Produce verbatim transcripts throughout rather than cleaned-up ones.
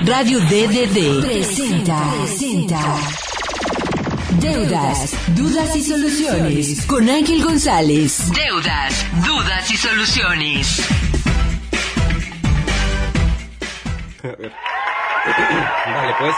Radio D D D presenta, presenta Deudas, Dudas y Soluciones con Ángel González. Deudas, Dudas y Soluciones. Vale, pues.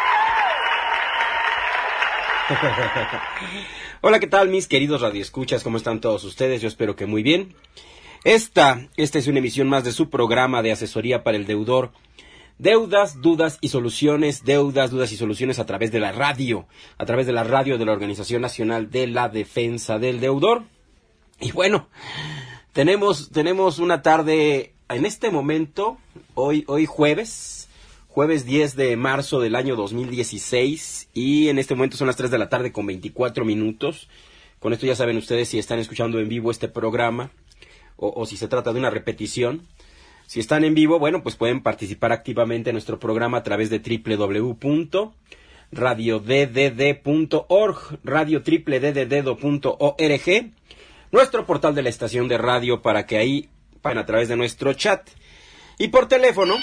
Hola, ¿qué tal, mis queridos radioescuchas? ¿Cómo están todos ustedes? Yo espero que muy bien. Esta, esta es una emisión más de su programa de asesoría para el deudor. Deudas, dudas y soluciones, deudas, dudas y soluciones a través de la radio, a través de la radio de la Organización Nacional de la Defensa del Deudor. Y bueno, tenemos, tenemos una tarde en este momento, hoy, hoy jueves, jueves diez de marzo del año dos mil dieciséis, y en este momento son las tres de la tarde con veinticuatro minutos. Con esto ya saben ustedes si están escuchando en vivo este programa o, o si se trata de una repetición. Si están en vivo, bueno, pues pueden participar activamente en nuestro programa a través de doble u doble u doble u punto radio d d d punto org, radio doble u doble u doble u punto org, nuestro portal de la estación de radio, para que ahí vayan a través de nuestro chat. Y por teléfono,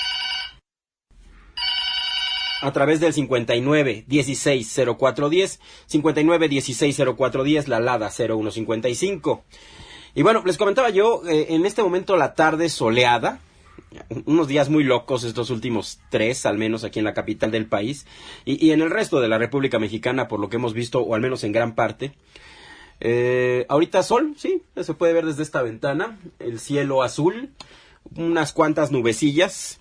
a través del cincuenta y nueve, dieciséis, cero cuatro diez, cincuenta y nueve, dieciséis, cero cuatro diez, la LADA cero uno cincuenta y cinco. Y bueno, les comentaba yo, eh, en este momento la tarde soleada, unos días muy locos estos últimos tres, al menos aquí en la capital del país, y, y en el resto de la República Mexicana, por lo que hemos visto, o al menos en gran parte. Eh, ahorita sol, sí, se puede ver desde esta ventana, el cielo azul, unas cuantas nubecillas,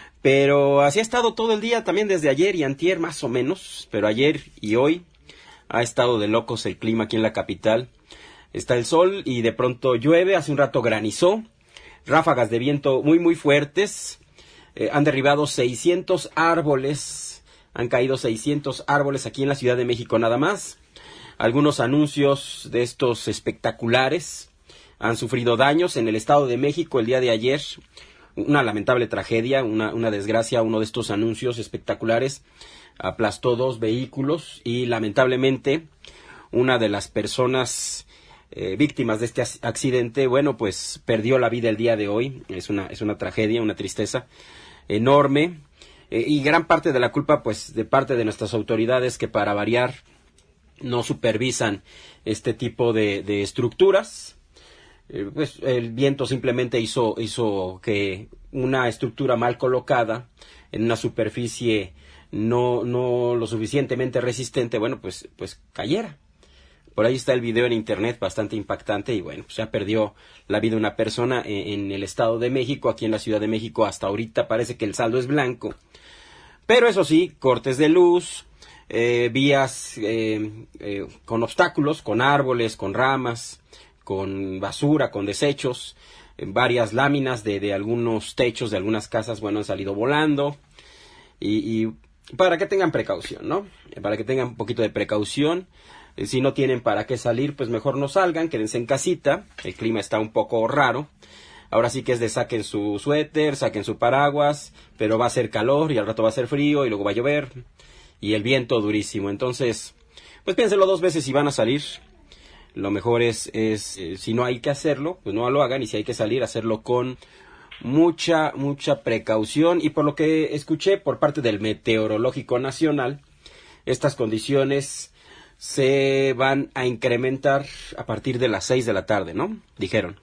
pero así ha estado todo el día, también desde ayer y antier más o menos, pero ayer y hoy ha estado de locos el clima aquí en la capital. Está el sol y de pronto llueve, hace un rato granizó, ráfagas de viento muy muy fuertes, eh, han derribado seiscientos árboles, han caído seiscientos árboles aquí en la Ciudad de México nada más. Algunos anuncios de estos espectaculares han sufrido daños. En el Estado de México el día de ayer, una lamentable tragedia, una, una desgracia, uno de estos anuncios espectaculares aplastó dos vehículos y lamentablemente una de las personas Eh, víctimas de este accidente, bueno, pues perdió la vida el día de hoy. Es una, es una tragedia, una tristeza enorme, eh, y gran parte de la culpa, pues, de parte de nuestras autoridades, que para variar no supervisan este tipo de, de estructuras. Eh, pues el viento simplemente hizo, hizo que una estructura mal colocada en una superficie no, no lo suficientemente resistente, bueno, pues, pues cayera. Por ahí está el video en internet bastante impactante y bueno, pues ya perdió la vida una persona en, en el Estado de México. Aquí en la Ciudad de México hasta ahorita parece que el saldo es blanco. Pero eso sí, cortes de luz, eh, vías eh, eh, con obstáculos, con árboles, con ramas, con basura, con desechos, eh, varias láminas de, de algunos techos de algunas casas, bueno, han salido volando. Y, y para que tengan precaución, ¿no? Para que tengan un poquito de precaución. Si no tienen para qué salir, pues mejor no salgan, quédense en casita. El clima está un poco raro. Ahora sí que es de saquen su suéter, saquen su paraguas, pero va a ser calor y al rato va a ser frío y luego va a llover y el viento durísimo. Entonces, pues piénsenlo dos veces si van a salir. Lo mejor es, es eh, si no hay que hacerlo, pues no lo hagan, y si hay que salir, hacerlo con mucha, mucha precaución. Y por lo que escuché por parte del Meteorológico Nacional, estas condiciones se van a incrementar a partir de las seis de la tarde, ¿no? Dijeron.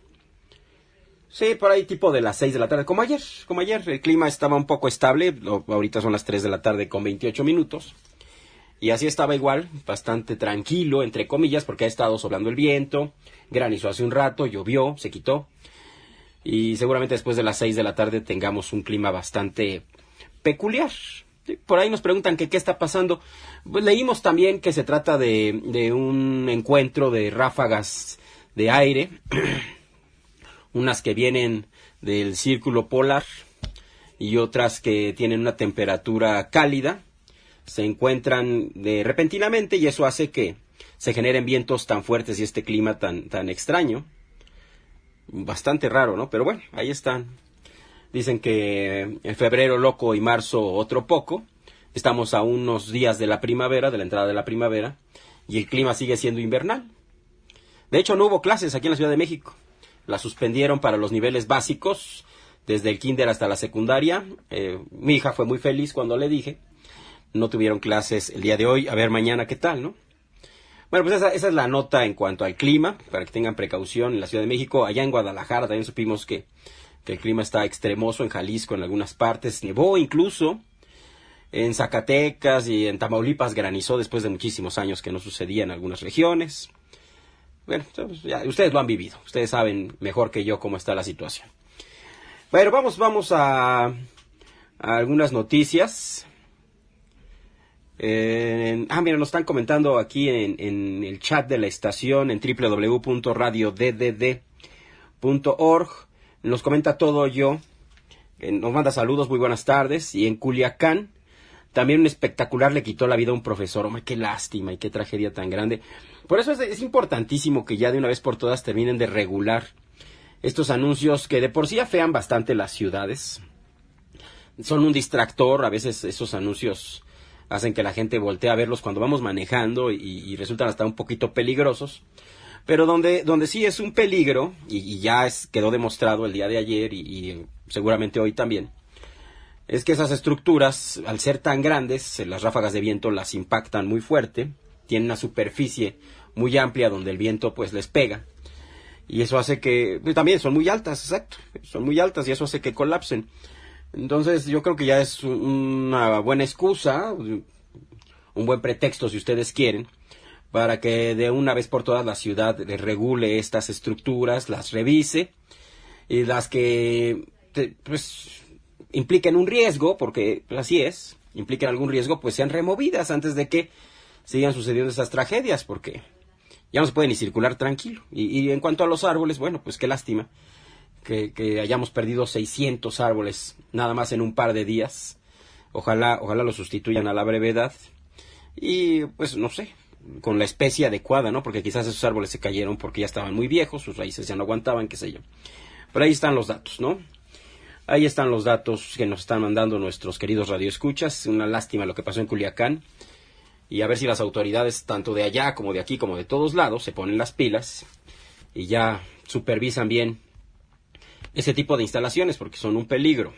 Sí, por ahí tipo de las seis de la tarde, como ayer, como ayer. El clima estaba un poco estable, ahorita son las tres de la tarde con veintiocho minutos. Y así estaba igual, bastante tranquilo, entre comillas, porque ha estado soplando el viento, granizó hace un rato, llovió, se quitó. Y seguramente después de las seis de la tarde tengamos un clima bastante peculiar. Por ahí nos preguntan que qué está pasando. Pues leímos también que se trata de, de un encuentro de ráfagas de aire, unas que vienen del círculo polar y otras que tienen una temperatura cálida, se encuentran de repentinamente y eso hace que se generen vientos tan fuertes y este clima tan, tan extraño. Bastante raro, ¿no? Pero bueno, ahí están. Dicen que en febrero loco y marzo otro poco. Estamos a unos días de la primavera, de la entrada de la primavera, y el clima sigue siendo invernal. De hecho, no hubo clases aquí en la Ciudad de México. Las suspendieron para los niveles básicos desde el kinder hasta la secundaria. Eh, mi hija fue muy feliz cuando le dije. No tuvieron clases el día de hoy. A ver mañana qué tal, ¿no? Bueno, pues esa, esa es la nota en cuanto al clima, para que tengan precaución en la Ciudad de México. Allá en Guadalajara también supimos que, que el clima está extremoso, en Jalisco en algunas partes. Nevó incluso. En Zacatecas y en Tamaulipas granizó después de muchísimos años que no sucedía en algunas regiones. Bueno, ya, ustedes lo han vivido. Ustedes saben mejor que yo cómo está la situación. Bueno, vamos, vamos a, a algunas noticias. Eh, ah, mira, nos están comentando aquí en, en el chat de la estación en doble u doble u doble u punto radio d d d punto org. Nos comenta todo yo. Eh, nos manda saludos, muy buenas tardes. Y en Culiacán también un espectacular le quitó la vida a un profesor. Hombre, qué lástima y qué tragedia tan grande. Por eso es, es importantísimo que ya de una vez por todas terminen de regular estos anuncios que de por sí afean bastante las ciudades. Son un distractor, a veces esos anuncios hacen que la gente voltee a verlos cuando vamos manejando y, y resultan hasta un poquito peligrosos. Pero donde, donde sí es un peligro, y, y ya es, quedó demostrado el día de ayer y, y seguramente hoy también, es que esas estructuras, al ser tan grandes, las ráfagas de viento las impactan muy fuerte, tienen una superficie muy amplia donde el viento pues les pega, y eso hace que, pues, también son muy altas, exacto, son muy altas y eso hace que colapsen. Entonces yo creo que ya es una buena excusa, un buen pretexto si ustedes quieren, para que de una vez por todas la ciudad regule estas estructuras, las revise, y las que, pues, impliquen un riesgo, porque así es, impliquen algún riesgo, pues sean removidas antes de que sigan sucediendo esas tragedias, porque ya no se puede ni circular tranquilo. Y, y en cuanto a los árboles, bueno, pues qué lástima que, que hayamos perdido seiscientos árboles nada más en un par de días. Ojalá, ojalá los sustituyan a la brevedad. Y pues no sé, con la especie adecuada, ¿no? Porque quizás esos árboles se cayeron porque ya estaban muy viejos, sus raíces ya no aguantaban, qué sé yo. Pero ahí están los datos, ¿no? Ahí están los datos que nos están mandando nuestros queridos radioescuchas. Una lástima lo que pasó en Culiacán. Y a ver si las autoridades, tanto de allá como de aquí, como de todos lados, se ponen las pilas y ya supervisan bien ese tipo de instalaciones, porque son un peligro.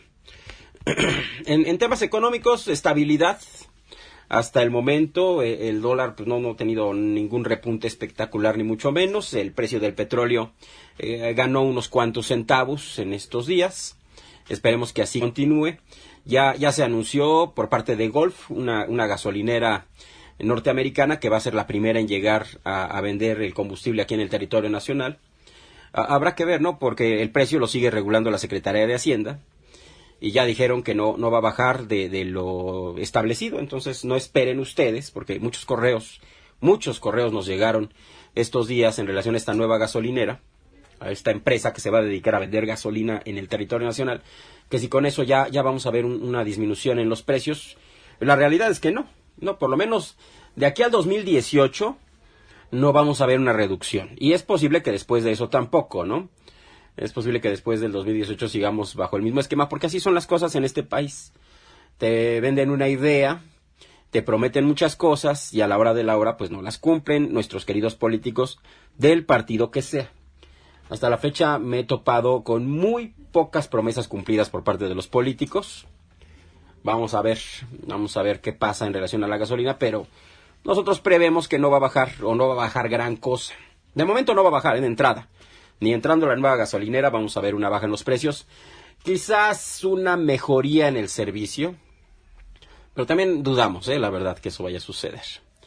en, en temas económicos, estabilidad. Hasta el momento, eh, el dólar pues, no, no ha tenido ningún repunte espectacular, ni mucho menos. El precio del petróleo eh, ganó unos cuantos centavos en estos días. Esperemos que así continúe. Ya, ya se anunció por parte de Gulf, una, una gasolinera norteamericana que va a ser la primera en llegar a, a vender el combustible aquí en el territorio nacional. A, habrá que ver, ¿no? Porque el precio lo sigue regulando la Secretaría de Hacienda. Y ya dijeron que no, no va a bajar de, de lo establecido. Entonces no esperen ustedes, porque muchos correos, muchos correos nos llegaron estos días en relación a esta nueva gasolinera, a esta empresa que se va a dedicar a vender gasolina en el territorio nacional, que si con eso ya, ya vamos a ver un, una disminución en los precios. La realidad es que no, no, por lo menos de aquí al dos mil dieciocho no vamos a ver una reducción. Y es posible que después de eso tampoco, ¿no? Es posible que después del dos mil dieciocho sigamos bajo el mismo esquema, porque así son las cosas en este país. Te venden una idea, te prometen muchas cosas y a la hora de la hora pues no las cumplen nuestros queridos políticos del partido que sea. Hasta la fecha me he topado con muy pocas promesas cumplidas por parte de los políticos. Vamos a ver, vamos a ver qué pasa en relación a la gasolina, pero nosotros prevemos que no va a bajar o no va a bajar gran cosa. De momento no va a bajar en entrada. Ni entrando a la nueva gasolinera vamos a ver una baja en los precios. Quizás una mejoría en el servicio. Pero también dudamos, ¿eh? La verdad, que eso vaya a suceder.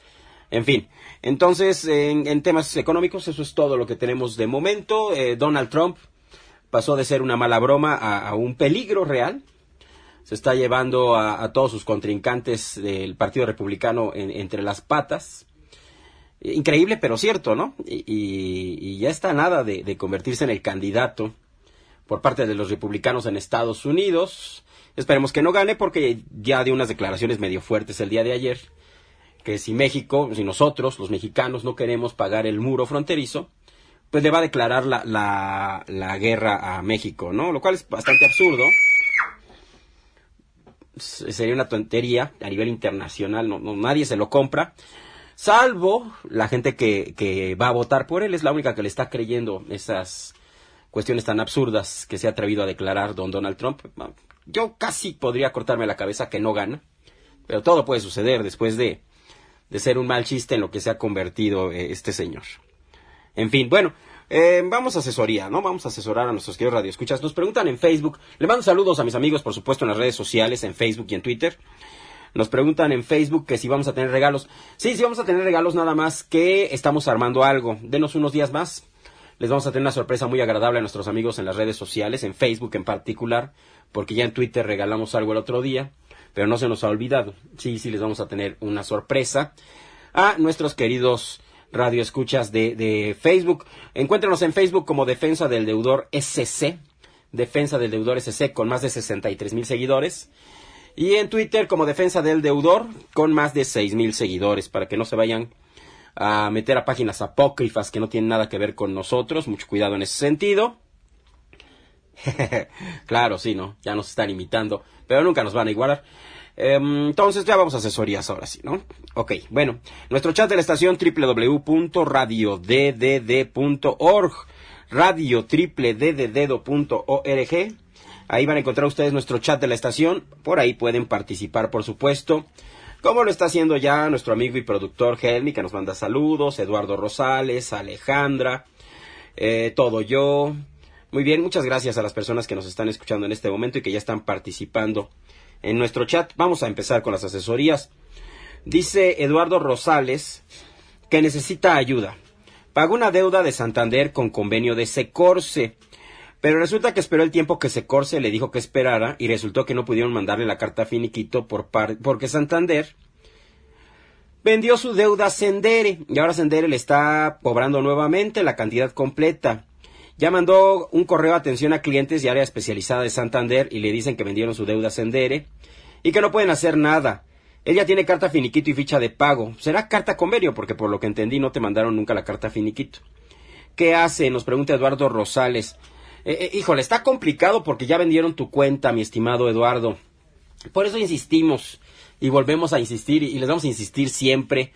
En fin, entonces, en, en temas económicos, eso es todo lo que tenemos de momento. Eh, Donald Trump pasó de ser una mala broma a, a un peligro real. Se está llevando a, a todos sus contrincantes del Partido Republicano en, entre las patas. Increíble, pero cierto, ¿no? Y, y, y ya está nada de, de convertirse en el candidato por parte de los republicanos en Estados Unidos. Esperemos que no gane, porque ya dio unas declaraciones medio fuertes el día de ayer, que si México, si nosotros, los mexicanos, no queremos pagar el muro fronterizo, pues le va a declarar la, la, la guerra a México, ¿no? Lo cual es bastante absurdo. Sería una tontería a nivel internacional, no, no, nadie se lo compra, salvo la gente que, que va a votar por él. Es la única que le está creyendo esas cuestiones tan absurdas que se ha atrevido a declarar don Donald Trump. Yo casi podría cortarme la cabeza que no gana, pero todo puede suceder después de, de ser un mal chiste en lo que se ha convertido eh, este señor. En fin, bueno, eh, vamos a asesoría, ¿no? Vamos a asesorar a nuestros queridos radioescuchas. Nos preguntan en Facebook, le mando saludos a mis amigos, por supuesto, en las redes sociales, en Facebook y en Twitter. Nos preguntan en Facebook que si vamos a tener regalos. Sí, sí vamos a tener regalos, nada más que estamos armando algo. Denos unos días más. Les vamos a tener una sorpresa muy agradable a nuestros amigos en las redes sociales, en Facebook en particular, porque ya en Twitter regalamos algo el otro día, pero no se nos ha olvidado. Sí, sí les vamos a tener una sorpresa a nuestros queridos radioescuchas de, de Facebook. Encuéntrenos en Facebook como Defensa del Deudor S C, Defensa del Deudor S C, con más de sesenta y tres mil seguidores. Y en Twitter como Defensa del Deudor, con más de seis mil seguidores, para que no se vayan a meter a páginas apócrifas que no tienen nada que ver con nosotros. Mucho cuidado en ese sentido. Claro, sí, ¿no? Ya nos están imitando, pero nunca nos van a igualar. Eh, entonces ya vamos a asesorías ahora sí, ¿no? Ok, bueno. Nuestro chat de la estación doble u doble u doble u punto radio d d d punto org, radio d d d punto org. Ahí van a encontrar ustedes nuestro chat de la estación. Por ahí pueden participar, por supuesto, como lo está haciendo ya nuestro amigo y productor Helmi, que nos manda saludos, Eduardo Rosales, Alejandra, eh, todo yo. Muy bien, muchas gracias a las personas que nos están escuchando en este momento y que ya están participando en nuestro chat. Vamos a empezar con las asesorías. Dice Eduardo Rosales que necesita ayuda. Pagó una deuda de Santander con convenio de Secorse, pero resulta que esperó el tiempo que Secorse le dijo que esperara y resultó que no pudieron mandarle la carta finiquito por par porque Santander vendió su deuda a Sendere y ahora Sendere le está cobrando nuevamente la cantidad completa. Ya mandó un correo de atención a clientes y área especializada de Santander y le dicen que vendieron su deuda a Sendere y que no pueden hacer nada. Ella tiene carta finiquito y ficha de pago. ¿Será carta convenio? Porque por lo que entendí no te mandaron nunca la carta finiquito. ¿Qué hace? Nos pregunta Eduardo Rosales. Eh, eh, híjole, está complicado porque ya vendieron tu cuenta, mi estimado Eduardo. Por eso insistimos y volvemos a insistir y les vamos a insistir siempre.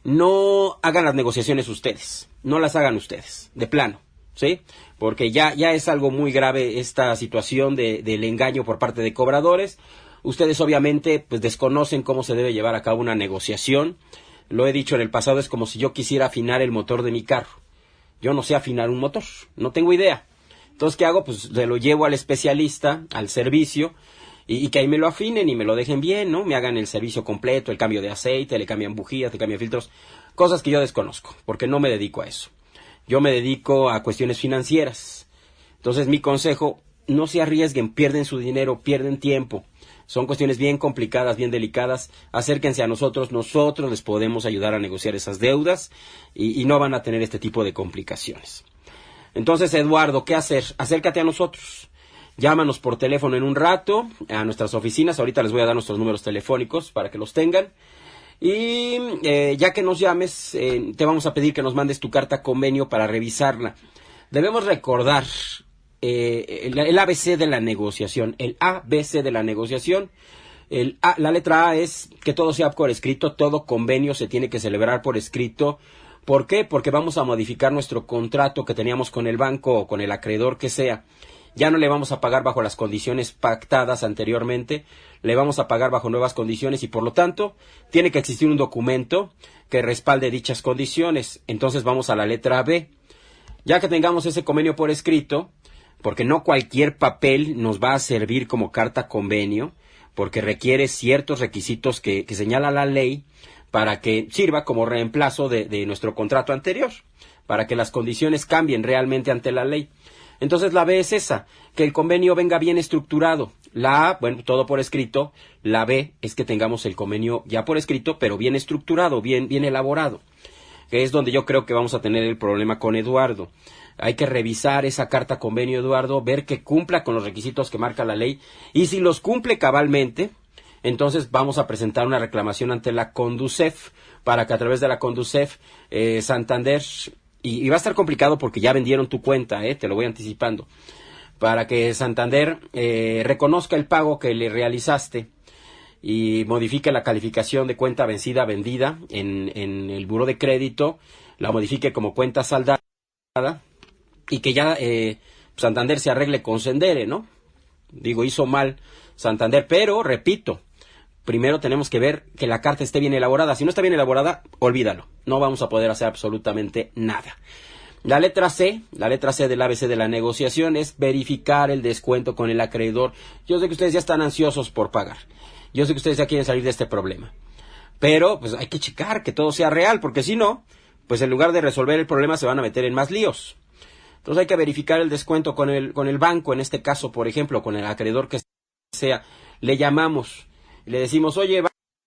No hagan las negociaciones ustedes. No las hagan ustedes, de plano. ¿Sí? Porque ya, ya es algo muy grave esta situación de, del engaño por parte de cobradores. Ustedes obviamente pues desconocen cómo se debe llevar a cabo una negociación. Lo he dicho en el pasado, es como si yo quisiera afinar el motor de mi carro. Yo no sé afinar un motor, no tengo idea. Entonces, ¿qué hago? Pues se lo llevo al especialista, al servicio, y, y que ahí me lo afinen y me lo dejen bien, ¿no? Me hagan el servicio completo, el cambio de aceite, le cambian bujías, le cambian filtros, cosas que yo desconozco, porque no me dedico a eso. Yo me dedico a cuestiones financieras. Entonces, mi consejo, no se arriesguen, pierden su dinero, pierden tiempo. Son cuestiones bien complicadas, bien delicadas. Acérquense a nosotros, nosotros les podemos ayudar a negociar esas deudas y, y no van a tener este tipo de complicaciones. Entonces, Eduardo, ¿qué hacer? Acércate a nosotros. Llámanos por teléfono en un rato a nuestras oficinas. Ahorita les voy a dar nuestros números telefónicos para que los tengan. Y eh, ya que nos llames, eh, te vamos a pedir que nos mandes tu carta convenio para revisarla. Debemos recordar eh, el, el A B C de la negociación. El A B C de la negociación. El A, la letra A es que todo sea por escrito, todo convenio se tiene que celebrar por escrito. ¿Por qué? Porque vamos a modificar nuestro contrato que teníamos con el banco o con el acreedor que sea. Ya no le vamos a pagar bajo las condiciones pactadas anteriormente, le vamos a pagar bajo nuevas condiciones y por lo tanto tiene que existir un documento que respalde dichas condiciones. Entonces vamos a la letra B. Ya que tengamos ese convenio por escrito, porque no cualquier papel nos va a servir como carta convenio, porque requiere ciertos requisitos que, que señala la ley, para que sirva como reemplazo de, de nuestro contrato anterior, para que las condiciones cambien realmente ante la ley. Entonces la B es esa, que el convenio venga bien estructurado. La A, bueno, todo por escrito. La B es que tengamos el convenio ya por escrito, pero bien estructurado, bien, bien elaborado. Que es donde yo creo que vamos a tener el problema con Eduardo. Hay que revisar esa carta convenio, Eduardo, ver que cumpla con los requisitos que marca la ley. Y si los cumple cabalmente, entonces vamos a presentar una reclamación ante la Conducef para que a través de la Conducef eh, Santander, y, y va a estar complicado porque ya vendieron tu cuenta, eh, te lo voy anticipando, para que Santander eh, reconozca el pago que le realizaste y modifique la calificación de cuenta vencida vendida en, en el buró de crédito, la modifique como cuenta saldada y que ya eh, Santander se arregle con Sendere, ¿no? Digo, hizo mal Santander, pero, repito, primero tenemos que ver que la carta esté bien elaborada. Si no está bien elaborada, olvídalo. No vamos a poder hacer absolutamente nada. La letra C, la letra C del A B C de la negociación es verificar el descuento con el acreedor. Yo sé que ustedes ya están ansiosos por pagar. Yo sé que ustedes ya quieren salir de este problema. Pero, pues hay que checar que todo sea real, porque si no, pues en lugar de resolver el problema se van a meter en más líos. Entonces hay que verificar el descuento con el, con el banco, en este caso, por ejemplo, con el acreedor que sea. Le llamamos, le decimos, oye,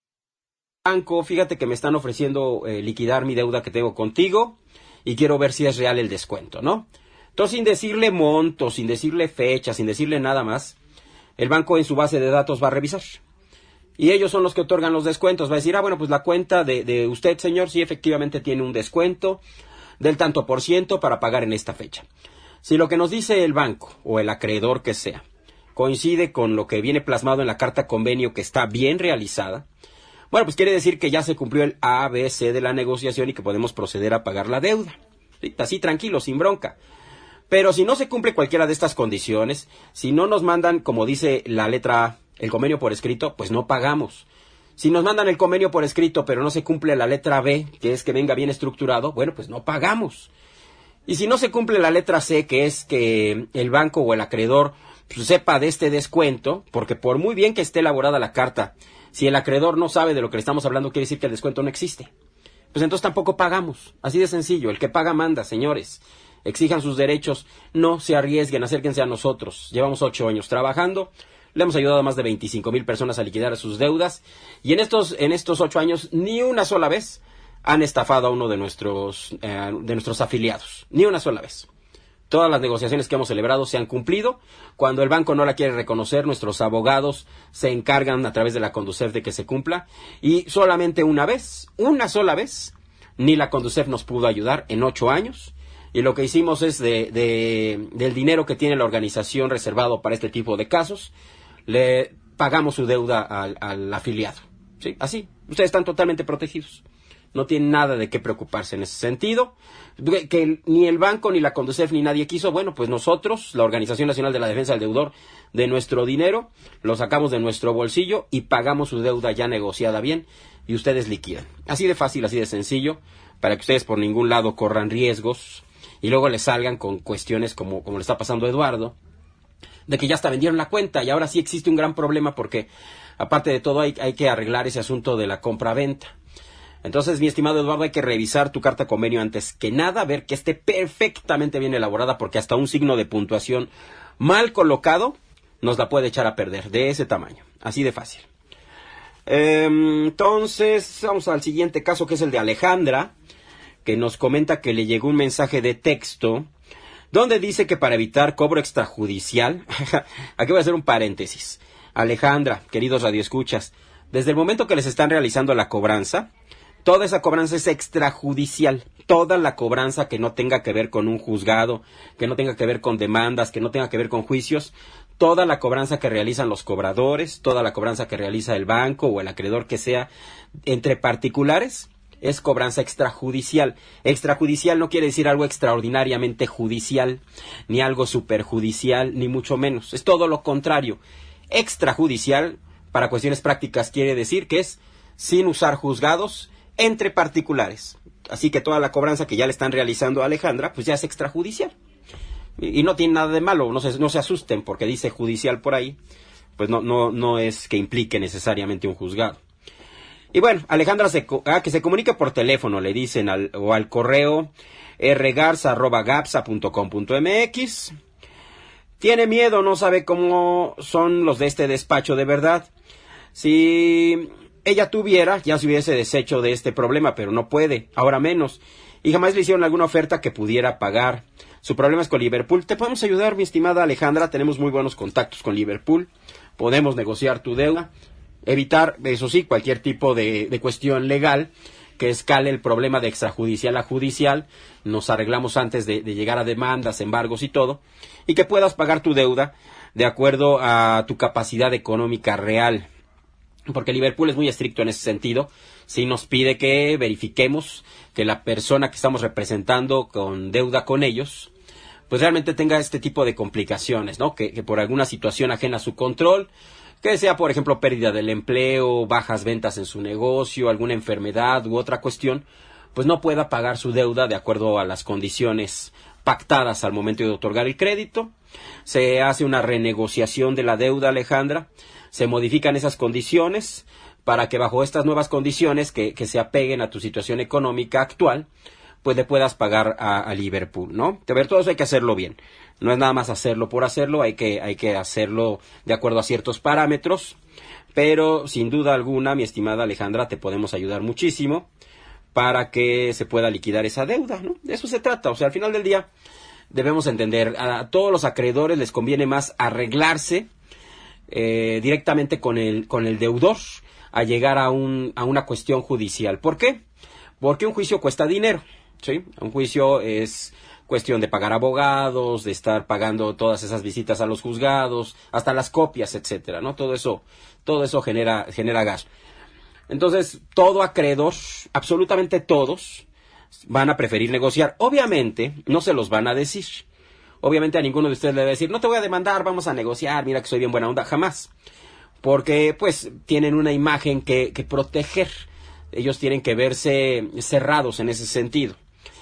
banco, fíjate que me están ofreciendo eh, liquidar mi deuda que tengo contigo y quiero ver si es real el descuento, ¿no? Entonces, sin decirle monto, sin decirle fecha, sin decirle nada más, el banco en su base de datos va a revisar. Y ellos son los que otorgan los descuentos. Va a decir, ah, bueno, pues la cuenta de, de usted, señor, sí efectivamente tiene un descuento del tanto por ciento para pagar en esta fecha. Si lo que nos dice el banco o el acreedor que sea coincide con lo que viene plasmado en la carta convenio que está bien realizada, bueno, pues quiere decir que ya se cumplió el A B C de la negociación y que podemos proceder a pagar la deuda. ¿Sí? Así tranquilo, sin bronca. Pero si no se cumple cualquiera de estas condiciones, si no nos mandan, como dice la letra A, el convenio por escrito, pues no pagamos. Si nos mandan el convenio por escrito, pero no se cumple la letra B, que es que venga bien estructurado, bueno, pues no pagamos. Y si no se cumple la letra C, que es que el banco o el acreedor pues, sepa de este descuento, porque por muy bien que esté elaborada la carta, si el acreedor no sabe de lo que le estamos hablando, quiere decir que el descuento no existe. Pues entonces tampoco pagamos. Así de sencillo. El que paga manda, señores. Exijan sus derechos. No se arriesguen. Acérquense a nosotros. Llevamos ocho años trabajando. Le hemos ayudado a más de veinticinco mil personas a liquidar sus deudas. Y en estos, en estos ocho años, ni una sola vez han estafado a uno de nuestros, eh, de nuestros afiliados. Ni una sola vez. Todas las negociaciones que hemos celebrado se han cumplido. Cuando el banco no la quiere reconocer, nuestros abogados se encargan a través de la Conducef de que se cumpla. Y solamente una vez, una sola vez, ni la Conducef nos pudo ayudar en ocho años. Y lo que hicimos es de, de, del dinero que tiene la organización reservado para este tipo de casos, le pagamos su deuda al, al afiliado. ¿Sí? Así, ustedes están totalmente protegidos. No tienen nada de qué preocuparse en ese sentido. Que, que ni el banco, ni la Conducef, ni nadie quiso. Bueno, pues nosotros, la Organización Nacional de la Defensa del Deudor, de nuestro dinero, lo sacamos de nuestro bolsillo y pagamos su deuda ya negociada bien y ustedes liquidan. Así de fácil, así de sencillo, para que ustedes por ningún lado corran riesgos y luego les salgan con cuestiones como, como le está pasando a Eduardo, de que ya hasta vendieron la cuenta y ahora sí existe un gran problema porque, aparte de todo, hay, hay que arreglar ese asunto de la compra-venta. Entonces, mi estimado Eduardo, hay que revisar tu carta convenio antes que nada, ver que esté perfectamente bien elaborada, porque hasta un signo de puntuación mal colocado nos la puede echar a perder, de ese tamaño, así de fácil. Eh, entonces, vamos al siguiente caso, que es el de Alejandra, que nos comenta que le llegó un mensaje de texto donde dice que para evitar cobro extrajudicial, aquí voy a hacer un paréntesis. Alejandra, queridos radioescuchas, desde el momento que les están realizando la cobranza, toda esa cobranza es extrajudicial. Toda la cobranza que no tenga que ver con un juzgado, que no tenga que ver con demandas, que no tenga que ver con juicios, toda la cobranza que realizan los cobradores, toda la cobranza que realiza el banco o el acreedor que sea entre particulares, es cobranza extrajudicial. Extrajudicial no quiere decir algo extraordinariamente judicial, ni algo superjudicial, ni mucho menos. Es todo lo contrario. Extrajudicial, para cuestiones prácticas, quiere decir que es sin usar juzgados, entre particulares. Así que toda la cobranza que ya le están realizando a Alejandra, pues ya es extrajudicial. Y, y no tiene nada de malo, no se, no se asusten porque dice judicial por ahí, pues no, no, no es que implique necesariamente un juzgado. Y bueno, Alejandra se, ah, que se comunique por teléfono, le dicen, al, o al correo rgarza arroba gapsa punto com punto mx. Tiene miedo, no sabe cómo son los de este despacho de verdad. Si ella tuviera, ya se hubiese deshecho de este problema, pero no puede, ahora menos. Y jamás le hicieron alguna oferta que pudiera pagar. Su problema es con Liverpool. Te podemos ayudar, mi estimada Alejandra, tenemos muy buenos contactos con Liverpool. Podemos negociar tu deuda, evitar, eso sí, cualquier tipo de, de cuestión legal que escale el problema de extrajudicial a judicial. Nos arreglamos antes de, de llegar a demandas, embargos y todo. Y que puedas pagar tu deuda de acuerdo a tu capacidad económica real. Porque Liverpool es muy estricto en ese sentido. Sí nos pide que verifiquemos que la persona que estamos representando con deuda con ellos, pues realmente tenga este tipo de complicaciones, ¿no? Que, que por alguna situación ajena a su control, que sea, por ejemplo, pérdida del empleo, bajas ventas en su negocio, alguna enfermedad u otra cuestión, pues no pueda pagar su deuda de acuerdo a las condiciones pactadas al momento de otorgar el crédito. Se hace una renegociación de la deuda, Alejandra, se modifican esas condiciones para que bajo estas nuevas condiciones que, que se apeguen a tu situación económica actual, pues le puedas pagar a, a Liverpool, ¿no? De ver, todo eso hay que hacerlo bien. No es nada más hacerlo por hacerlo, hay que, hay que hacerlo de acuerdo a ciertos parámetros, pero sin duda alguna, mi estimada Alejandra, te podemos ayudar muchísimo para que se pueda liquidar esa deuda, ¿no? De eso se trata. O sea, al final del día debemos entender, a todos los acreedores les conviene más arreglarse eh, directamente con el, con el deudor a llegar a, un, a una cuestión judicial. ¿Por qué? Porque un juicio cuesta dinero, ¿sí? Un juicio es cuestión de pagar abogados, de estar pagando todas esas visitas a los juzgados, hasta las copias, etcétera, ¿no? Todo eso, todo eso genera, genera gasto. Entonces, todo acreedor, absolutamente todos, van a preferir negociar. Obviamente, no se los van a decir. Obviamente a ninguno de ustedes le va a decir, no te voy a demandar, vamos a negociar, mira que soy bien buena onda, jamás. Porque, pues, tienen una imagen que, que proteger. Ellos tienen que verse cerrados en ese sentido.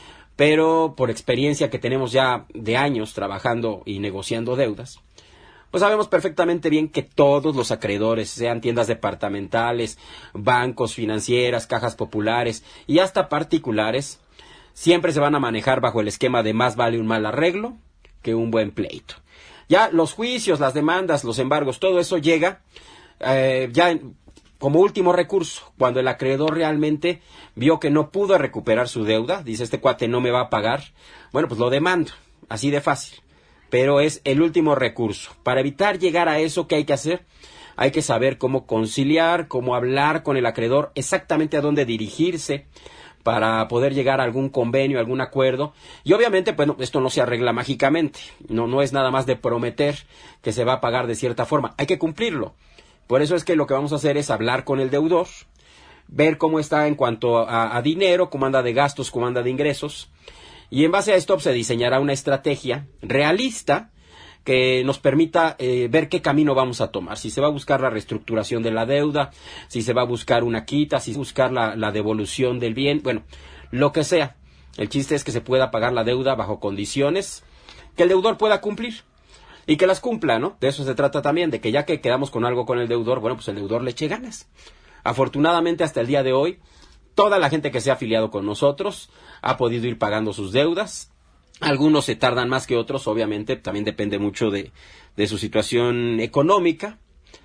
Pero, por experiencia que tenemos ya de años trabajando y negociando deudas, pues sabemos perfectamente bien que todos los acreedores, sean tiendas departamentales, bancos, financieras, cajas populares y hasta particulares, siempre se van a manejar bajo el esquema de más vale un mal arreglo que un buen pleito. Ya los juicios, las demandas, los embargos, todo eso llega eh, ya en, como último recurso, cuando el acreedor realmente vio que no pudo recuperar su deuda, dice este cuate no me va a pagar, bueno pues lo demando, así de fácil. Pero es el último recurso. Para evitar llegar a eso, ¿qué hay que hacer? Hay que saber cómo conciliar, cómo hablar con el acreedor, exactamente a dónde dirigirse para poder llegar a algún convenio, algún acuerdo. Y obviamente, bueno, esto no se arregla mágicamente. No, no es nada más de prometer que se va a pagar de cierta forma. Hay que cumplirlo. Por eso es que lo que vamos a hacer es hablar con el deudor, ver cómo está en cuanto a, a dinero, cómo anda de gastos, cómo anda de ingresos. Y en base a esto se diseñará una estrategia realista que nos permita eh, ver qué camino vamos a tomar. Si se va a buscar la reestructuración de la deuda, si se va a buscar una quita, si se va a buscar la, la devolución del bien, bueno, lo que sea. El chiste es que se pueda pagar la deuda bajo condiciones que el deudor pueda cumplir y que las cumpla, ¿no? De eso se trata también, de que ya que quedamos con algo con el deudor, bueno, pues el deudor le eche ganas. Afortunadamente hasta el día de hoy, toda la gente que se ha afiliado con nosotros ha podido ir pagando sus deudas. Algunos se tardan más que otros, obviamente, también depende mucho de, de su situación económica.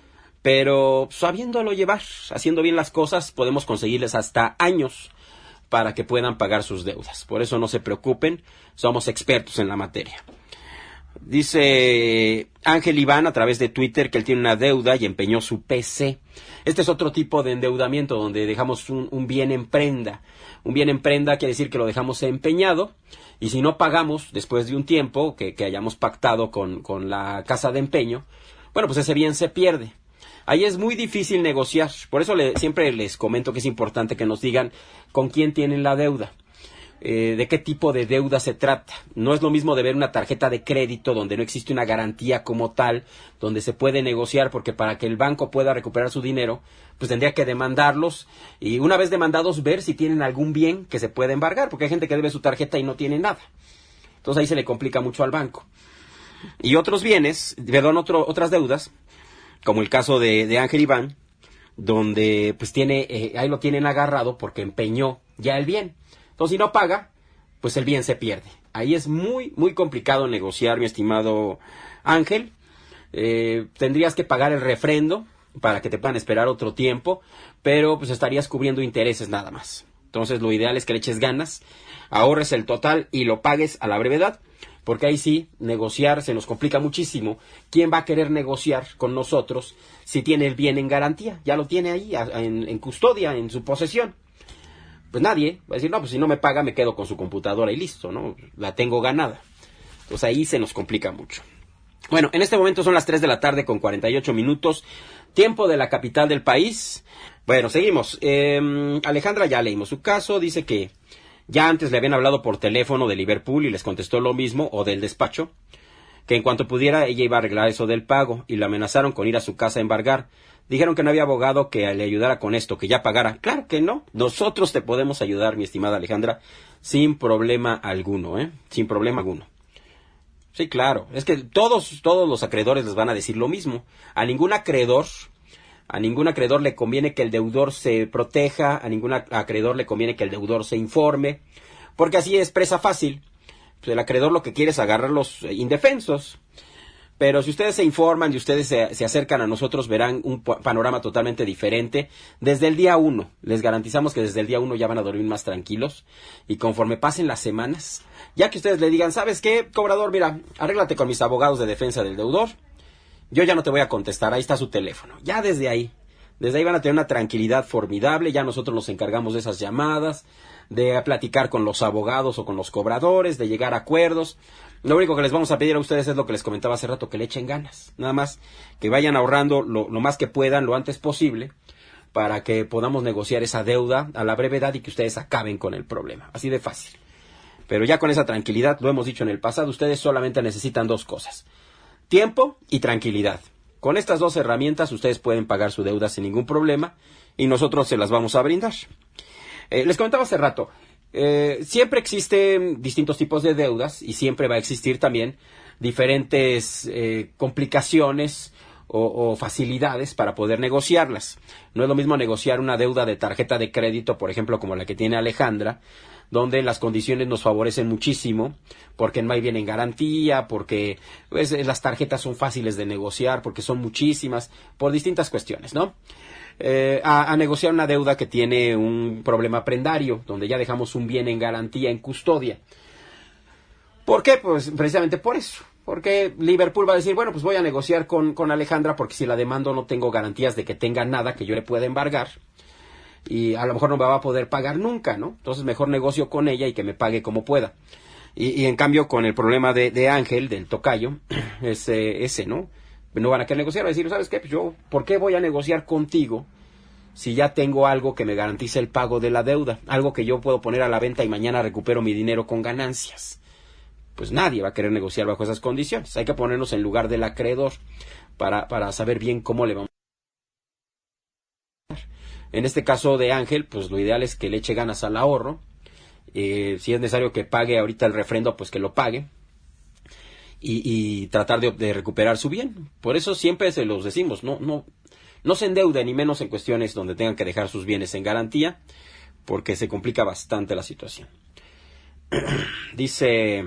Pero sabiéndolo llevar, haciendo bien las cosas, podemos conseguirles hasta años para que puedan pagar sus deudas. Por eso no se preocupen, somos expertos en la materia. Dice Ángel Iván a través de Twitter que él tiene una deuda y empeñó su P C. Este es otro tipo de endeudamiento donde dejamos un, un bien en prenda. Un bien en prenda quiere decir que lo dejamos empeñado y si no pagamos después de un tiempo que, que hayamos pactado con, con la casa de empeño, bueno, pues ese bien se pierde. Ahí es muy difícil negociar. Por eso le, siempre les comento que es importante que nos digan con quién tienen la deuda. Eh, de qué tipo de deuda se trata. No es lo mismo de ver una tarjeta de crédito donde no existe una garantía como tal, donde se puede negociar, porque para que el banco pueda recuperar su dinero, pues tendría que demandarlos y una vez demandados ver si tienen algún bien que se pueda embargar, porque hay gente que debe su tarjeta y no tiene nada. Entonces ahí se le complica mucho al banco. Y otros bienes, perdón, otro, otras deudas, como el caso de, de Ángel Iván, donde pues tiene, eh, ahí lo tienen agarrado porque empeñó ya el bien. Entonces, si no paga, pues el bien se pierde. Ahí es muy, muy complicado negociar, mi estimado Ángel. Eh, tendrías que pagar el refrendo para que te puedan esperar otro tiempo, pero pues estarías cubriendo intereses nada más. Entonces, lo ideal es que le eches ganas, ahorres el total y lo pagues a la brevedad, porque ahí sí, negociar se nos complica muchísimo. ¿Quién va a querer negociar con nosotros si tiene el bien en garantía? Ya lo tiene ahí, en, en custodia, en su posesión. Pues nadie va a decir, no, pues si no me paga me quedo con su computadora y listo, ¿no? La tengo ganada. Entonces ahí se nos complica mucho. Bueno, en este momento son las tres de la tarde con cuarenta y ocho minutos, tiempo de la capital del país. Bueno, seguimos. Eh, Alejandra, ya leímos su caso, dice que, Ya antes le habían hablado por teléfono de Liverpool y les contestó lo mismo, o del despacho, que en cuanto pudiera ella iba a arreglar eso del pago, y la amenazaron con ir a su casa a embargar. Dijeron que no había abogado que le ayudara con esto, que ya pagara. Claro que no. Nosotros te podemos ayudar, mi estimada Alejandra, sin problema alguno, ¿eh? Sin problema alguno. Sí, claro. Es que todos, todos los acreedores les van a decir lo mismo. A ningún acreedor, a ningún acreedor le conviene que el deudor se proteja, a ningún acreedor le conviene que el deudor se informe, porque así es presa fácil. Pues el acreedor lo que quiere es agarrarlos indefensos. Pero si ustedes se informan y ustedes se, se acercan a nosotros, verán un panorama totalmente diferente. Desde el día uno, les garantizamos que desde el día uno ya van a dormir más tranquilos. Y conforme pasen las semanas, ya que ustedes le digan, ¿sabes qué, cobrador? Mira, arréglate con mis abogados de defensa del deudor. Yo ya no te voy a contestar, ahí está su teléfono. Ya desde ahí, desde ahí van a tener una tranquilidad formidable. Ya nosotros nos encargamos de esas llamadas, de platicar con los abogados o con los cobradores, de llegar a acuerdos. Lo único que les vamos a pedir a ustedes es lo que les comentaba hace rato, que le echen ganas. Nada más que vayan ahorrando lo, lo más que puedan, lo antes posible, para que podamos negociar esa deuda a la brevedad y que ustedes acaben con el problema. Así de fácil. Pero ya con esa tranquilidad, lo hemos dicho en el pasado, ustedes solamente necesitan dos cosas: tiempo y tranquilidad. Con estas dos herramientas ustedes pueden pagar su deuda sin ningún problema y nosotros se las vamos a brindar. Eh, les comentaba hace rato, eh, siempre existen distintos tipos de deudas y siempre va a existir también diferentes eh, complicaciones o, o facilidades para poder negociarlas. No es lo mismo negociar una deuda de tarjeta de crédito, por ejemplo, como la que tiene Alejandra, donde las condiciones nos favorecen muchísimo, porque no hay bien en garantía, porque pues, las tarjetas son fáciles de negociar, porque son muchísimas, por distintas cuestiones, ¿no? Eh, a, a negociar una deuda que tiene un problema prendario, donde ya dejamos un bien en garantía, en custodia. ¿Por qué? Pues precisamente por eso. Porque Liverpool va a decir, bueno, pues voy a negociar con, con Alejandra, porque si la demando no tengo garantías de que tenga nada que yo le pueda embargar. Y a lo mejor no me va a poder pagar nunca, ¿no? Entonces mejor negocio con ella y que me pague como pueda. Y, y en cambio con el problema de, de Ángel, del tocayo, es eh, ese, ¿no? No van a querer negociar, va a decir, ¿sabes qué? Pues yo, ¿por qué voy a negociar contigo si ya tengo algo que me garantice el pago de la deuda? Algo que yo puedo poner a la venta y mañana recupero mi dinero con ganancias. Pues nadie va a querer negociar bajo esas condiciones. Hay que ponernos en lugar del acreedor para, para saber bien cómo le vamos. En este caso de Ángel, pues lo ideal es que le eche ganas al ahorro. Eh, si es necesario que pague ahorita el refrendo, pues que lo pague. Y, y tratar de, de recuperar su bien. Por eso siempre se los decimos, no, no, no se endeuden, ni menos en cuestiones donde tengan que dejar sus bienes en garantía, porque se complica bastante la situación. Dice,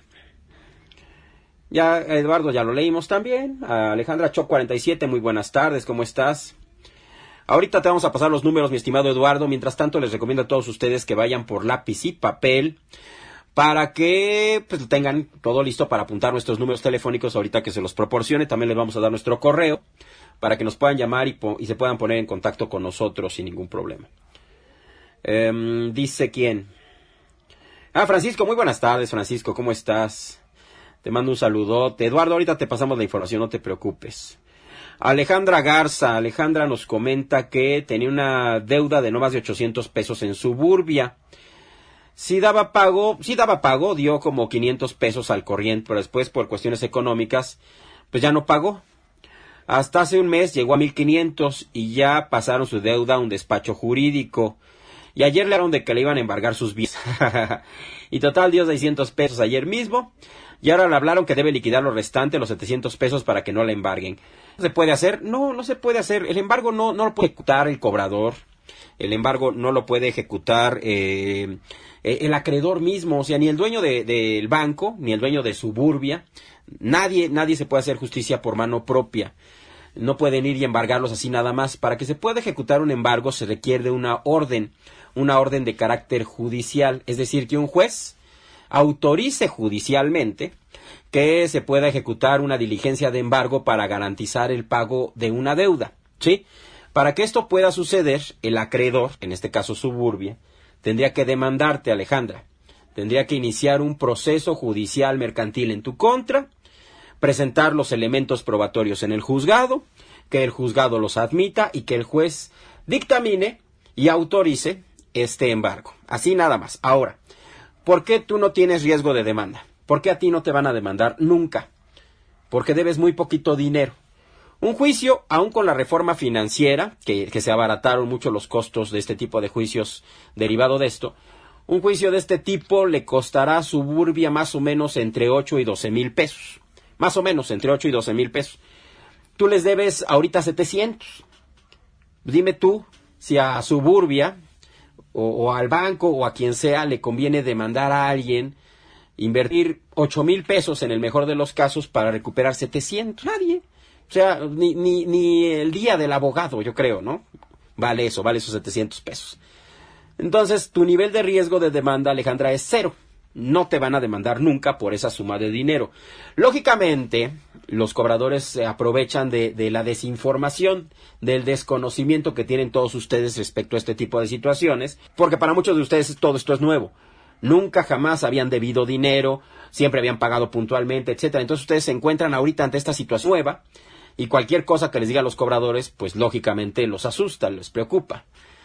ya Eduardo, ya lo leímos también. Alejandra Choc cuarenta y siete, muy buenas tardes, ¿cómo estás? Ahorita te vamos a pasar los números, mi estimado Eduardo. Mientras tanto, les recomiendo a todos ustedes que vayan por lápiz y papel para que pues, tengan todo listo para apuntar nuestros números telefónicos ahorita que se los proporcione. También les vamos a dar nuestro correo para que nos puedan llamar y, y se puedan poner en contacto con nosotros sin ningún problema. Um, dice quién. Ah, Francisco, muy buenas tardes, Francisco, ¿cómo estás? Te mando un saludote. Eduardo, ahorita te pasamos la información, no te preocupes. Alejandra Garza, Alejandra nos comenta que tenía una deuda de no más de ochocientos pesos en Suburbia. Sí daba pago, sí daba pago, dio como quinientos pesos al corriente, pero después por cuestiones económicas, pues ya no pagó. Hasta hace un mes llegó a mil quinientos y ya pasaron su deuda a un despacho jurídico. Y ayer le hablaron de que le iban a embargar sus bienes. Y total dio seiscientos pesos ayer mismo. Y ahora le hablaron que debe liquidar lo restante, los setecientos pesos, para que no le embarguen. ¿Se puede hacer? No, no se puede hacer. El embargo no, no lo puede ejecutar el cobrador. El embargo no lo puede ejecutar eh, el acreedor mismo. O sea, ni el dueño de, del banco, ni el dueño de Suburbia. Nadie, nadie se puede hacer justicia por mano propia. No pueden ir y embargarlos así nada más. Para que se pueda ejecutar un embargo se requiere de una orden. Una orden de carácter judicial. Es decir, que un juez autorice judicialmente que se pueda ejecutar una diligencia de embargo para garantizar el pago de una deuda, ¿sí? Para que esto pueda suceder, el acreedor, en este caso Suburbia, tendría que demandarte, Alejandra. Tendría que iniciar un proceso judicial mercantil en tu contra, presentar los elementos probatorios en el juzgado, que el juzgado los admita y que el juez dictamine y autorice este embargo. Así nada más. Ahora, ¿Por qué tú no tienes riesgo de demanda? ¿Por qué a ti no te van a demandar nunca? Porque debes muy poquito dinero. Un juicio, aun con la reforma financiera, que, que se abarataron mucho los costos de este tipo de juicios derivado de esto, un juicio de este tipo le costará a Suburbia más o menos entre ocho y doce mil pesos. Más o menos entre ocho y doce mil pesos. Tú les debes ahorita setecientos. Dime tú si a Suburbia o, o al banco o a quien sea le conviene demandar a alguien, invertir ocho mil pesos en el mejor de los casos para recuperar setecientos. Nadie. O sea, ni, ni, ni el día del abogado, yo creo, ¿no? Vale eso, vale esos setecientos pesos. Entonces, tu nivel de riesgo de demanda, Alejandra, es cero. No te van a demandar nunca por esa suma de dinero. Lógicamente, los cobradores se aprovechan de, de la desinformación, del desconocimiento que tienen todos ustedes respecto a este tipo de situaciones, porque para muchos de ustedes todo esto es nuevo. Nunca jamás habían debido dinero, siempre habían pagado puntualmente, etcétera. Entonces ustedes se encuentran ahorita ante esta situación nueva y cualquier cosa que les digan los cobradores, pues lógicamente los asusta, les preocupa.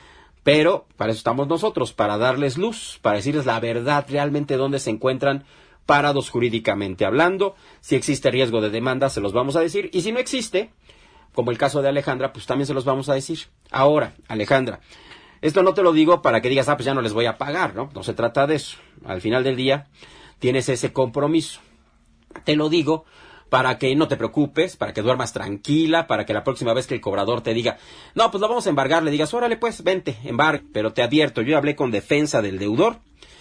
Pero para eso estamos nosotros, para darles luz, para decirles la verdad realmente dónde se encuentran parados jurídicamente hablando. Si existe riesgo de demanda, se los vamos a decir. Y si no existe, como el caso de Alejandra, pues también se los vamos a decir. Ahora, Alejandra, esto no te lo digo para que digas, ah, pues ya no les voy a pagar, ¿no? No se trata de eso. Al final del día, tienes ese compromiso. Te lo digo para que no te preocupes, para que duermas tranquila, para que la próxima vez que el cobrador te diga, no, pues lo vamos a embargar, le digas, órale pues, vente, embargue. Pero te advierto, yo hablé con defensa del deudor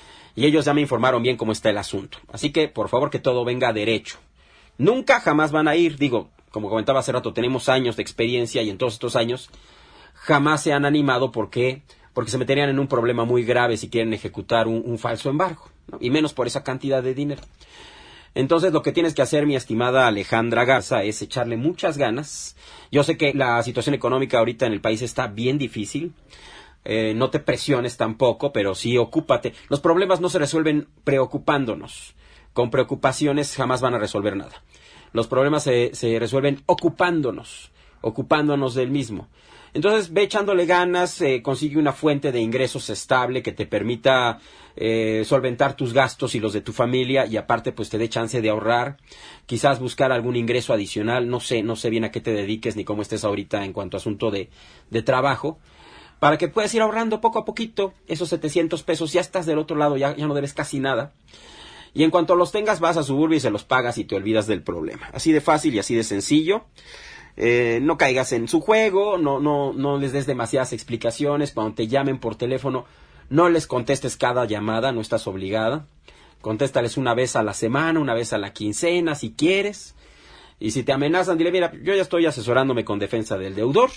y ellos ya me informaron bien cómo está el asunto. Así que, por favor, que todo venga derecho. Nunca jamás van a ir, digo, como comentaba hace rato, tenemos años de experiencia y en todos estos años jamás se han animado porque, porque se meterían en un problema muy grave si quieren ejecutar un, un falso embargo, ¿no? Y menos por esa cantidad de dinero. Entonces, lo que tienes que hacer, mi estimada Alejandra Garza, es echarle muchas ganas. Yo sé que la situación económica ahorita en el país está bien difícil. Eh, no te presiones tampoco, pero sí ocúpate. Los problemas no se resuelven preocupándonos. Con preocupaciones jamás van a resolver nada. Los problemas se, se resuelven ocupándonos, ocupándonos del mismo. Entonces, ve echándole ganas, eh, consigue una fuente de ingresos estable que te permita eh, solventar tus gastos y los de tu familia y aparte pues te dé chance de ahorrar, quizás buscar algún ingreso adicional, no sé, no sé bien a qué te dediques ni cómo estés ahorita en cuanto a asunto de, de trabajo, para que puedas ir ahorrando poco a poquito esos setecientos pesos, ya estás del otro lado, ya, ya no debes casi nada. Y en cuanto los tengas vas a Suburbia y se los pagas y te olvidas del problema. Así de fácil y así de sencillo. Eh, no caigas en su juego, no, no, no les des demasiadas explicaciones. Cuando te llamen por teléfono, no les contestes cada llamada, no estás obligada. Contéstales una vez a la semana, una vez a la quincena, si quieres. Y si te amenazan, dile, mira, yo ya estoy asesorándome con defensa del deudor.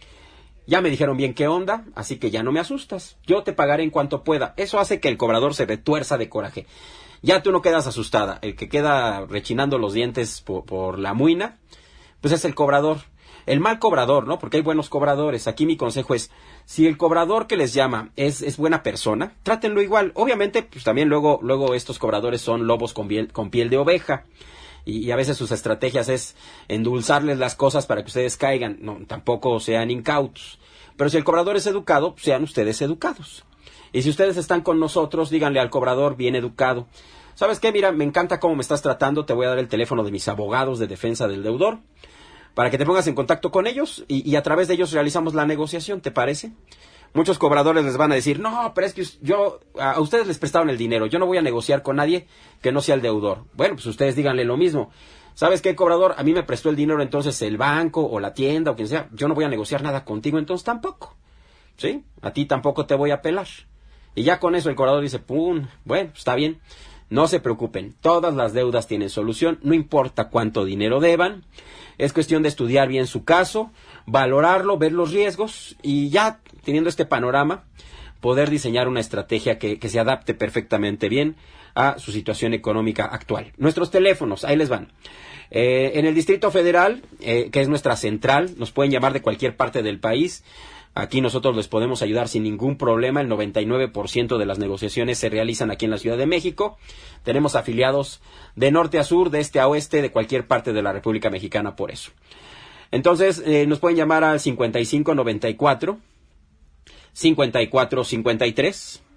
Ya me dijeron bien qué onda, así que ya no me asustas. Yo te pagaré en cuanto pueda. Eso hace que el cobrador se retuerza de coraje. Ya tú no quedas asustada. El que queda rechinando los dientes por, por la muina, pues es el cobrador. El mal cobrador, ¿no? Porque hay buenos cobradores. Aquí mi consejo es, si el cobrador que les llama es, es buena persona, trátenlo igual. Obviamente, pues también luego, luego estos cobradores son lobos con piel, con piel de oveja. Y, y a veces sus estrategias es endulzarles las cosas para que ustedes caigan. No, tampoco sean incautos. Pero si el cobrador es educado, sean ustedes educados. Y si ustedes están con nosotros, díganle al cobrador bien educado, ¿sabes qué? Mira, me encanta cómo me estás tratando, te voy a dar el teléfono de mis abogados de defensa del deudor, para que te pongas en contacto con ellos y, y a través de ellos realizamos la negociación, ¿te parece? Muchos cobradores les van a decir, no, pero es que yo, a ustedes les prestaron el dinero, yo no voy a negociar con nadie que no sea el deudor. Bueno, pues ustedes díganle lo mismo. ¿Sabes qué, cobrador? A mí me prestó el dinero entonces el banco o la tienda o quien sea, yo no voy a negociar nada contigo, entonces tampoco. ¿Sí? A ti tampoco te voy a apelar. Y ya con eso el cobrador dice, pum, bueno, está bien. No se preocupen, todas las deudas tienen solución, no importa cuánto dinero deban, es cuestión de estudiar bien su caso, valorarlo, ver los riesgos y ya teniendo este panorama, poder diseñar una estrategia que, que se adapte perfectamente bien a su situación económica actual. Nuestros teléfonos, ahí les van. Eh, en el Distrito Federal, eh, que es nuestra central, nos pueden llamar de cualquier parte del país. Aquí nosotros les podemos ayudar sin ningún problema. El noventa y nueve por ciento de las negociaciones se realizan aquí en la Ciudad de México. Tenemos afiliados de norte a sur, de este a oeste, de cualquier parte de la República Mexicana por eso. Entonces, eh, nos pueden llamar al cincuenta y cinco noventa y cuatro, cincuenta y cuatro cincuenta y tres,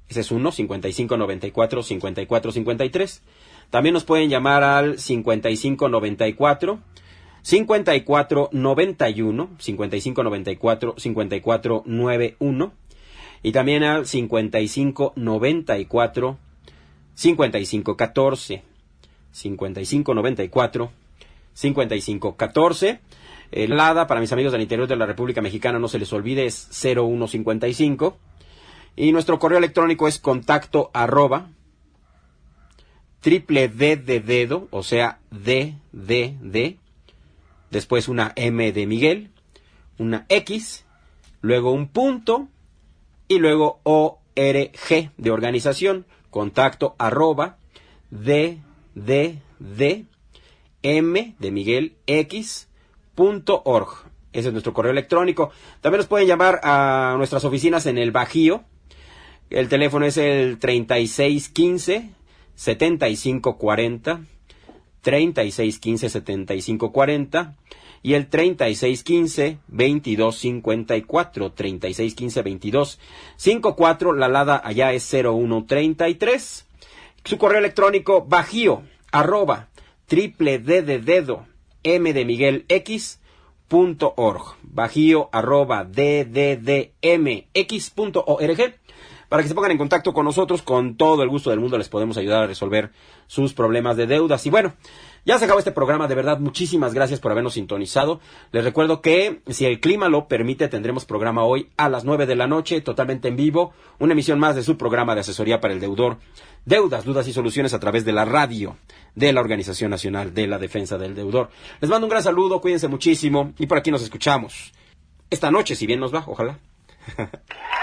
Ese es uno, cincuenta y cinco noventa y cuatro, cincuenta y cuatro cincuenta y tres. También nos pueden llamar al cincuenta y cinco noventa y cuatro, cincuenta y cuatro noventa y uno, cincuenta y cinco noventa y cuatro, cincuenta y cuatro noventa y uno. Y también al cincuenta y cinco noventa y cuatro, cincuenta y cinco catorce. cincuenta y cinco noventa y cuatro, cincuenta y cinco catorce. El LADA, para mis amigos del interior de la República Mexicana, no se les olvide, es cero uno cincuenta y cinco. Y nuestro correo electrónico es contacto arroba triple D de dedo, o sea, D, D, D, después una M de Miguel, una X, luego un punto, y luego O R G de organización, contacto arroba D, D, D, M de Miguel, X, punto org. Ese es nuestro correo electrónico. También nos pueden llamar a nuestras oficinas en el Bajío. El teléfono es el treinta y seis quince, setenta y cinco cuarenta, treinta y seis quince, setenta y cinco cuarenta y el treinta y seis quince, veintidós cincuenta y cuatro, treinta y seis quince, veintidós cincuenta y cuatro. La LADA allá es cero uno treinta y tres. Su correo electrónico bajío arroba triple D de dedo M de Miguel X punto org. Bajío arroba D D D M X punto org. Para que se pongan en contacto con nosotros, con todo el gusto del mundo les podemos ayudar a resolver sus problemas de deudas. Y bueno, ya se acabó este programa, de verdad, muchísimas gracias por habernos sintonizado. Les recuerdo que, si el clima lo permite, tendremos programa hoy a las nueve de la noche, totalmente en vivo, una emisión más de su programa de asesoría para el deudor, Deudas, Dudas y Soluciones, a través de la radio de la Organización Nacional de la Defensa del Deudor. Les mando un gran saludo, cuídense muchísimo, y por aquí nos escuchamos esta noche, si bien nos va, ojalá.